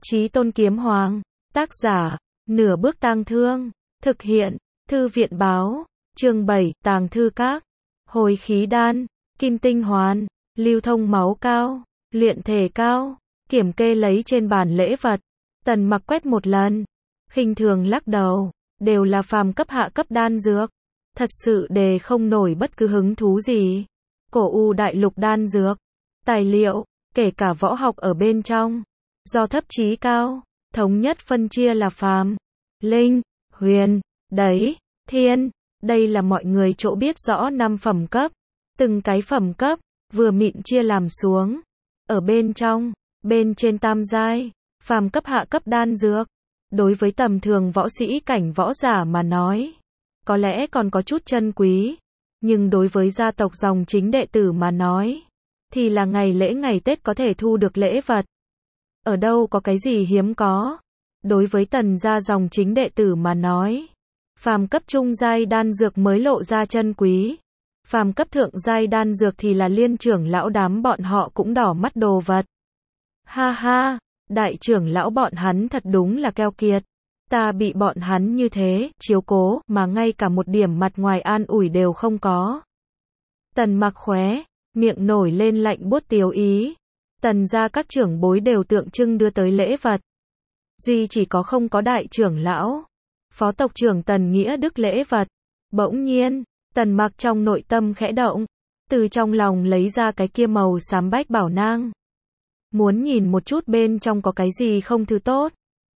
Chí Tôn Kiếm Hoàng, tác giả, Nửa Bước Tang Thương, thực hiện, Thư viện báo, chương 7, Tàng Thư Các, hồi khí đan, kim tinh hoàn, lưu thông máu cao, luyện thể cao, kiểm kê lấy trên bàn lễ vật, Tần Mặc quét một lần, khinh thường lắc đầu, đều là phàm cấp hạ cấp đan dược, thật sự đề không nổi bất cứ hứng thú gì. Cổ U đại lục đan dược, tài liệu, kể cả võ học ở bên trong, do thấp chí cao, thống nhất phân chia là phàm, linh, huyền, đẩy, thiên, đây là mọi người chỗ biết rõ 5 phẩm cấp, từng cái phẩm cấp, vừa mịn chia làm xuống, ở bên trong, bên trên tam giai, phàm cấp hạ cấp đan dược, đối với tầm thường võ sĩ cảnh võ giả mà nói, có lẽ còn có chút chân quý, nhưng đối với gia tộc dòng chính đệ tử mà nói, thì là ngày lễ ngày Tết có thể thu được lễ vật. Ở đâu có cái gì hiếm có. Đối với Tần gia dòng chính đệ tử mà nói, phàm cấp trung giai đan dược mới lộ ra chân quý. Phàm cấp thượng giai đan dược thì là liên trưởng lão đám bọn họ cũng đỏ mắt đồ vật. Ha ha, đại trưởng lão bọn hắn thật đúng là keo kiệt. Ta bị bọn hắn như thế, chiếu cố, mà ngay cả một điểm mặt ngoài an ủi đều không có. Tần Mặc khóe miệng nổi lên lạnh buốt tiếu ý. Tần gia các trưởng bối đều tượng trưng đưa tới lễ vật. Duy chỉ có không có đại trưởng lão, phó tộc trưởng Tần Nghĩa Đức lễ vật. Bỗng nhiên, Tần Mặc trong nội tâm khẽ động, từ trong lòng lấy ra cái kia màu xám bách bảo nang. Muốn nhìn một chút bên trong có cái gì không thứ tốt.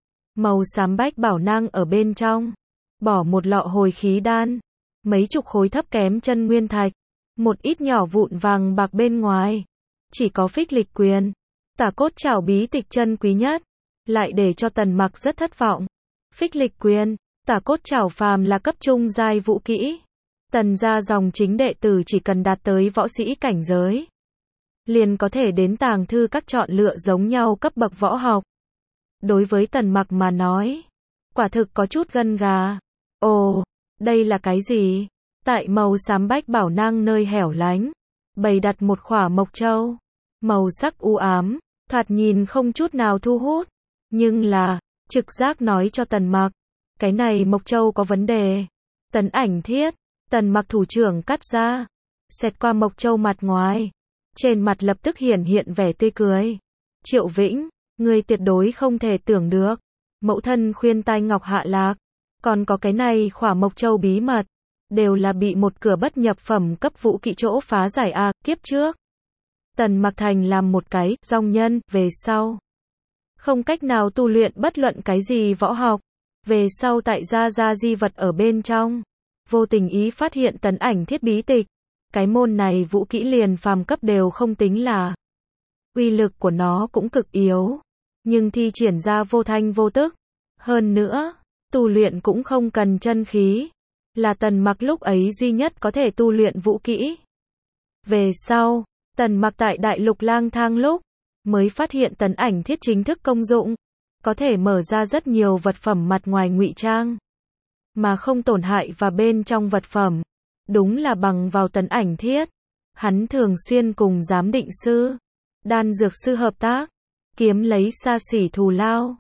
Màu xám bách bảo nang ở bên trong, bỏ một lọ hồi khí đan, mấy chục khối thấp kém chân nguyên thạch, một ít nhỏ vụn vàng bạc bên ngoài. Chỉ có phích lịch quyền, tả cốt trảo bí tịch chân quý nhất, lại để cho Tần Mặc rất thất vọng. Phích lịch quyền, tả cốt trảo phàm là cấp trung giai vũ kỹ. Tần gia dòng chính đệ tử chỉ cần đạt tới võ sĩ cảnh giới, liền có thể đến tàng thư các chọn lựa giống nhau cấp bậc võ học. Đối với Tần Mặc mà nói, quả thực có chút gân gà. Ồ, đây là cái gì? Tại màu xám bách bảo nang nơi hẻo lánh, bày đặt một khỏa mộc châu, màu sắc u ám, thoạt nhìn không chút nào thu hút, nhưng là, trực giác nói cho Tần Mặc, cái này mộc châu có vấn đề. Tấn ảnh thiết, Tần Mặc thủ trưởng cắt ra, xẹt qua mộc châu mặt ngoài, trên mặt lập tức hiển hiện vẻ tươi cười. Triệu Vĩnh, ngươi tuyệt đối không thể tưởng được, mẫu thân khuyên tai ngọc hạ lạc, còn có cái này khỏa mộc châu bí mật, đều là bị một cửa bất nhập phẩm cấp vũ kỹ chỗ phá giải a. Kiếp trước, Tần Mặc thành làm một cái dòng nhân, về sau không cách nào tu luyện bất luận cái gì võ học, về sau tại gia di vật ở bên trong, vô tình ý phát hiện tấn ảnh thiết bí tịch, cái môn này vũ kỹ liền phàm cấp đều không tính là, uy lực của nó cũng cực yếu, nhưng thi triển ra vô thanh vô tức, hơn nữa, tu luyện cũng không cần chân khí. Là Tần Mặc lúc ấy duy nhất có thể tu luyện vũ kỹ. Về sau, Tần Mặc tại đại lục lang thang lúc, mới phát hiện tấn ảnh thiết chính thức công dụng, có thể mở ra rất nhiều vật phẩm mặt ngoài ngụy trang, mà không tổn hại và bên trong vật phẩm. Đúng là bằng vào tấn ảnh thiết, hắn thường xuyên cùng giám định sư, đan dược sư hợp tác, kiếm lấy xa xỉ thù lao.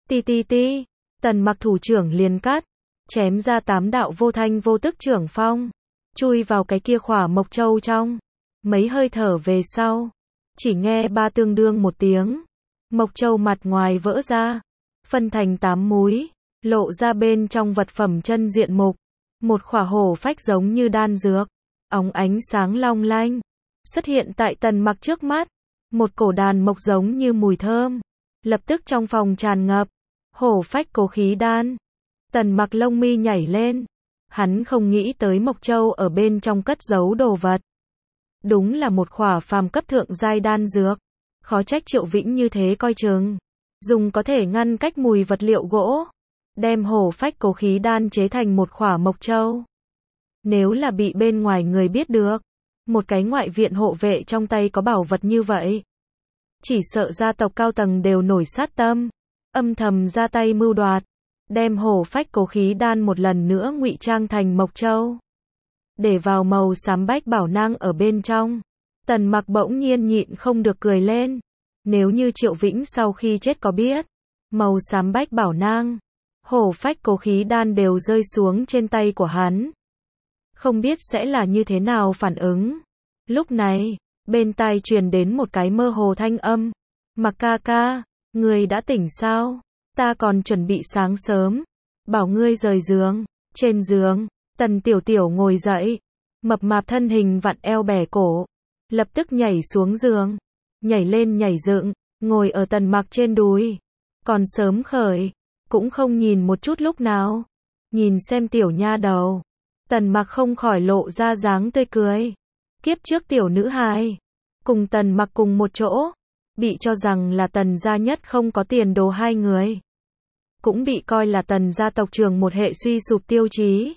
Ti, Tần Mặc thủ trưởng liền cắt, chém ra 8 đạo vô thanh vô tức trưởng phong, chui vào cái kia khỏa mộc châu trong. Mấy hơi thở về sau, chỉ nghe ba tương đương một tiếng, mộc châu mặt ngoài vỡ ra, phân thành 8 múi, lộ ra bên trong vật phẩm chân diện mục, một khỏa hổ phách giống như đan dược, óng ánh sáng long lanh, xuất hiện tại Tần Mặc trước mắt, một cổ đàn mộc giống như mùi thơm, lập tức trong phòng tràn ngập, hổ phách cố khí đan. Tần Mặc lông mi nhảy lên, hắn không nghĩ tới mộc châu ở bên trong cất giấu đồ vật. Đúng là một khỏa phàm cấp thượng giai đan dược, khó trách Triệu Vĩnh như thế coi chừng, dùng có thể ngăn cách mùi vật liệu gỗ, đem hổ phách cố khí đan chế thành một khỏa mộc châu. Nếu là bị bên ngoài người biết được, một cái ngoại viện hộ vệ trong tay có bảo vật như vậy, chỉ sợ gia tộc cao tầng đều nổi sát tâm, âm thầm ra tay mưu đoạt, đem hổ phách cố khí đan một lần nữa ngụy trang thành mộc châu, để vào màu xám bách bảo nang ở bên trong. Tần Mặc bỗng nhiên nhịn không được cười lên. Nếu như Triệu Vĩnh sau khi chết có biết, màu xám bách bảo nang, hổ phách cố khí đan đều rơi xuống trên tay của hắn. Không biết sẽ là như thế nào phản ứng. Lúc này, bên tai truyền đến một cái mơ hồ thanh âm. Mặc ca ca, ngươi đã tỉnh sao? Ta còn chuẩn bị sáng sớm, bảo ngươi rời giường. Trên giường, Tần Tiểu Tiểu ngồi dậy, mập mạp thân hình vặn eo bẻ cổ, lập tức nhảy xuống giường, nhảy lên nhảy dựng, ngồi ở Tần Mặc trên đùi. Còn sớm khởi, cũng không nhìn một chút lúc nào. Nhìn xem tiểu nha đầu. Tần Mặc không khỏi lộ ra dáng tươi cười. Kiếp trước tiểu nữ hài, cùng Tần Mặc cùng một chỗ, bị cho rằng là Tần gia nhất không có tiền đồ hai người. Cũng bị coi là Tần gia tộc trưởng một hệ suy sụp tiêu chí.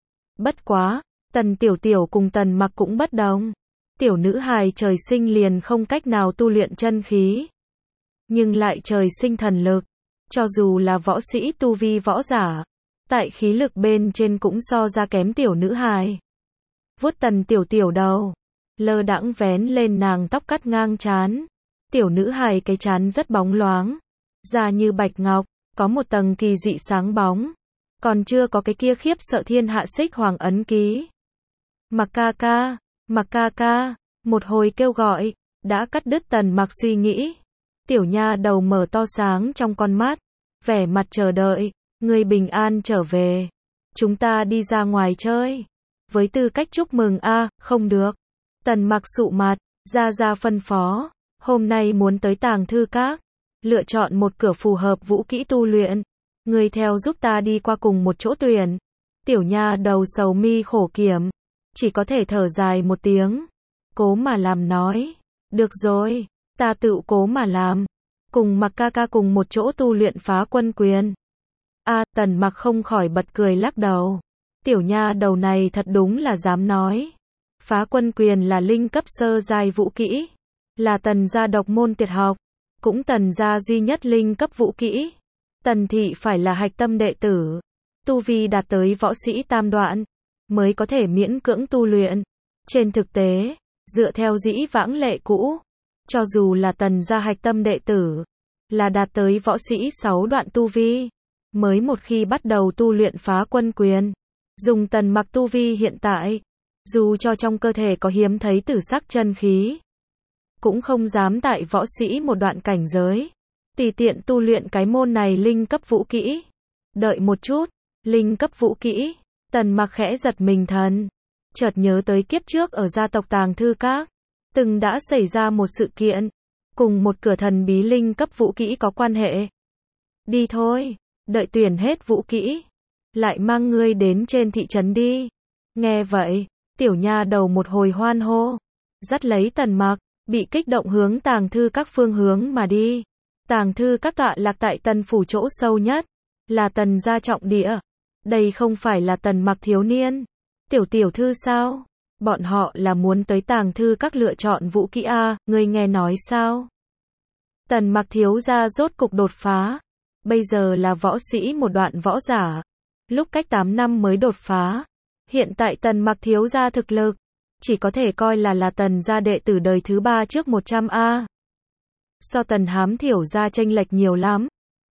Bất quá, Tần Tiểu Tiểu cùng Tần Mặc cũng bất đồng. Tiểu nữ hài trời sinh liền không cách nào tu luyện chân khí, nhưng lại trời sinh thần lực. Cho dù là võ sĩ tu vi võ giả, tại khí lực bên trên cũng so ra kém tiểu nữ hài. Vuốt Tần Tiểu Tiểu đầu, lơ đãng vén lên nàng tóc cắt ngang trán. Tiểu nữ hài cái trán rất bóng loáng, da như bạch ngọc, có một tầng kỳ dị sáng bóng, còn chưa có cái kia khiếp sợ thiên hạ xích hoàng ấn ký. Mặc ca ca, Mặc ca ca, một hồi kêu gọi, đã cắt đứt Tần Mặc suy nghĩ. Tiểu nha đầu mở to sáng trong con mắt, vẻ mặt chờ đợi. Ngươi bình an trở về, chúng ta đi ra ngoài chơi. Với tư cách chúc mừng a, không được. Tần Mặc sụ mặt, ra phân phó, hôm nay muốn tới Tàng Thư Các, lựa chọn một cửa phù hợp vũ kỹ tu luyện. Ngươi theo giúp ta đi qua cùng một chỗ tuyển. Tiểu nha đầu sầu mi khổ kiểm, chỉ có thể thở dài một tiếng, cố mà làm nói, được rồi, ta tự cố mà làm, cùng Mặc ca ca cùng một chỗ tu luyện Phá Quân Quyền. Tần Mặc không khỏi bật cười lắc đầu. Tiểu nha đầu này thật đúng là dám nói. Phá Quân Quyền là linh cấp sơ giai vũ kỹ, là Tần gia độc môn tuyệt học, cũng Tần gia duy nhất linh cấp vũ kỹ. Tần thị phải là hạch tâm đệ tử, tu vi đạt tới võ sĩ tam đoạn, mới có thể miễn cưỡng tu luyện. Trên thực tế, dựa theo dĩ vãng lệ cũ, cho dù là Tần gia hạch tâm đệ tử, là đạt tới võ sĩ 6 đoạn tu vi, mới một khi bắt đầu tu luyện Phá Quân Quyền. Dùng Tần Mặc tu vi hiện tại, dù cho trong cơ thể có hiếm thấy tử sắc chân khí, cũng không dám tại võ sĩ một đoạn cảnh giới tùy tiện tu luyện cái môn này linh cấp vũ kỹ. Đợi một chút, linh cấp vũ kỹ. Tần Mặc khẽ giật mình thần, chợt nhớ tới kiếp trước ở gia tộc Tàng Thư Các, từng đã xảy ra một sự kiện, cùng một cửa thần bí linh cấp vũ kỹ có quan hệ. Đi thôi, đợi tuyển hết vũ kỹ, lại mang ngươi đến trên thị trấn đi. Nghe vậy, tiểu nha đầu một hồi hoan hô, dắt lấy Tần Mặc, bị kích động hướng Tàng Thư Các phương hướng mà đi. Tàng Thư Các tọa lạc tại Tần phủ chỗ sâu nhất, là Tần gia trọng địa. Đây không phải là Tần Mặc thiếu niên, tiểu tiểu thư sao? Bọn họ là muốn tới Tàng Thư Các lựa chọn vũ kỹ a, ngươi nghe nói sao? Tần Mặc thiếu gia rốt cục đột phá, bây giờ là võ sĩ một đoạn võ giả, lúc cách 8 năm mới đột phá. Hiện tại Tần Mặc thiếu gia thực lực, chỉ có thể coi là Tần gia đệ tử đời thứ 3 trước 100 a. So Tần Hám thiểu gia chênh lệch nhiều lắm.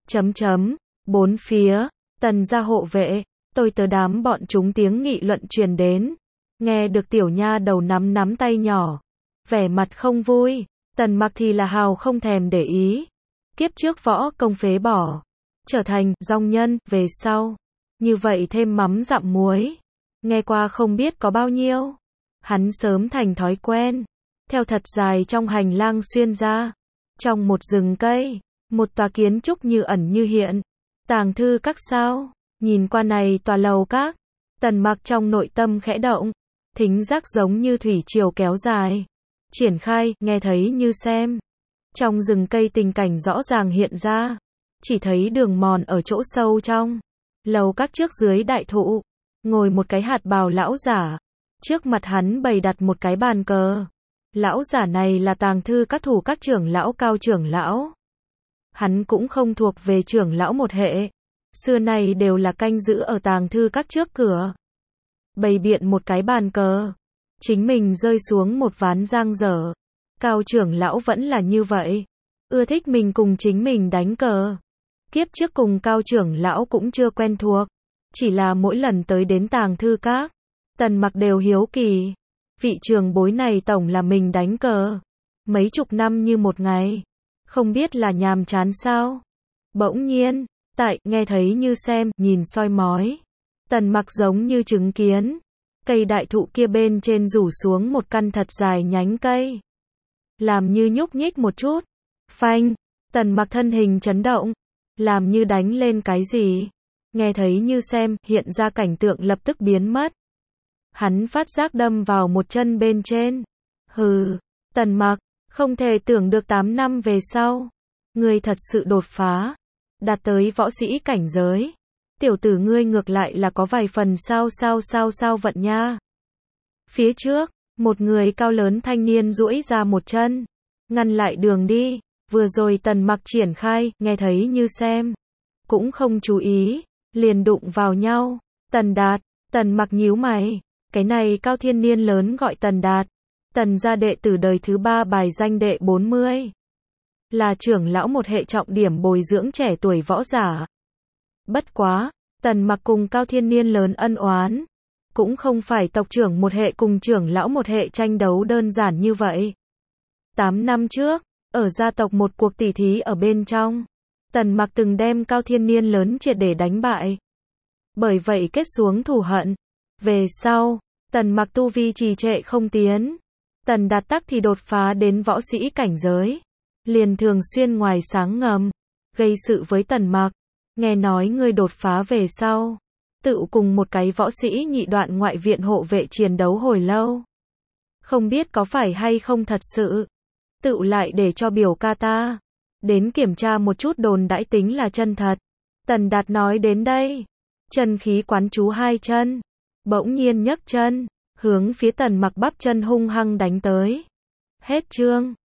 Bốn phía, Tần gia hộ vệ, tôi tớ đám bọn chúng tiếng nghị luận truyền đến. Nghe được tiểu nha đầu nắm tay nhỏ, vẻ mặt không vui. Tần Mặc thì là hào không thèm để ý. Kiếp trước võ công phế bỏ, trở thành dong nhân về sau, như vậy thêm mắm dặm muối, nghe qua không biết có bao nhiêu. Hắn sớm thành thói quen, theo thật dài trong hành lang xuyên ra, trong một rừng cây, một tòa kiến trúc như ẩn như hiện. Tàng Thư Các sao? Nhìn qua này tòa lầu các, Tần Mặc trong nội tâm khẽ động, thính giác giống như thủy triều kéo dài, triển khai, nghe thấy như xem. Trong rừng cây tình cảnh rõ ràng hiện ra, chỉ thấy đường mòn ở chỗ sâu trong lầu các trước dưới đại thụ, ngồi một cái hạt bào lão giả, trước mặt hắn bày đặt một cái bàn cờ. Lão giả này là Tàng Thư Các thủ các trưởng lão Cao trưởng lão. Hắn cũng không thuộc về trưởng lão một hệ, xưa nay đều là canh giữ ở Tàng Thư Các trước cửa, bày biện một cái bàn cờ, chính mình rơi xuống một ván giang dở. Cao trưởng lão vẫn là như vậy, ưa thích mình cùng chính mình đánh cờ. Kiếp trước cùng Cao trưởng lão cũng chưa quen thuộc, chỉ là mỗi lần tới đến Tàng Thư Các, Tần Mặc đều hiếu kỳ, vị trường bối này tổng là mình đánh cờ, mấy chục năm như một ngày, không biết là nhàm chán sao. Bỗng nhiên, nghe thấy như xem, nhìn soi mói, Tần Mặc giống như chứng kiến, cây đại thụ kia bên trên rủ xuống một căn thật dài nhánh cây, làm như nhúc nhích một chút, phanh, Tần Mặc thân hình chấn động, làm như đánh lên cái gì, nghe thấy như xem, hiện ra cảnh tượng lập tức biến mất. Hắn phát giác đâm vào một chân bên trên. Hừ, Tần Mặc, không thể tưởng được 8 năm về sau, ngươi thật sự đột phá, đạt tới võ sĩ cảnh giới. Tiểu tử ngươi ngược lại là có vài phần sao vận nha. Phía trước, một người cao lớn thanh niên duỗi ra một chân, ngăn lại đường đi, vừa rồi Tần Mặc triển khai, nghe thấy như xem, cũng không chú ý, liền đụng vào nhau. Tần Đạt, Tần Mặc nhíu mày, cái này cao thiên niên lớn gọi Tần Đạt, Tần gia đệ tử đời thứ 3 bài danh đệ 40, là trưởng lão một hệ trọng điểm bồi dưỡng trẻ tuổi võ giả. Bất quá, Tần Mặc cùng cao thiên niên lớn ân oán, cũng không phải tộc trưởng một hệ cùng trưởng lão một hệ tranh đấu đơn giản như vậy. 8 năm trước, ở gia tộc một cuộc tỉ thí ở bên trong, Tần Mặc từng đem cao thiên niên lớn triệt để đánh bại. Bởi vậy kết xuống thù hận. Về sau, Tần Mặc tu vi trì trệ không tiến. Tần Đạt tắc thì đột phá đến võ sĩ cảnh giới. Liền thường xuyên ngoài sáng ngầm, gây sự với Tần Mặc. Nghe nói ngươi đột phá về sau, tự cùng một cái võ sĩ nhị đoạn ngoại viện hộ vệ chiến đấu hồi lâu. Không biết có phải hay không thật sự. Tự lại để cho biểu ca ta đến kiểm tra một chút đồn đãi tính là chân thật. Tần Đạt nói đến đây, chân khí quán chú hai chân, bỗng nhiên nhấc chân, hướng phía Tần Mặc bắp chân hung hăng đánh tới. Hết chương.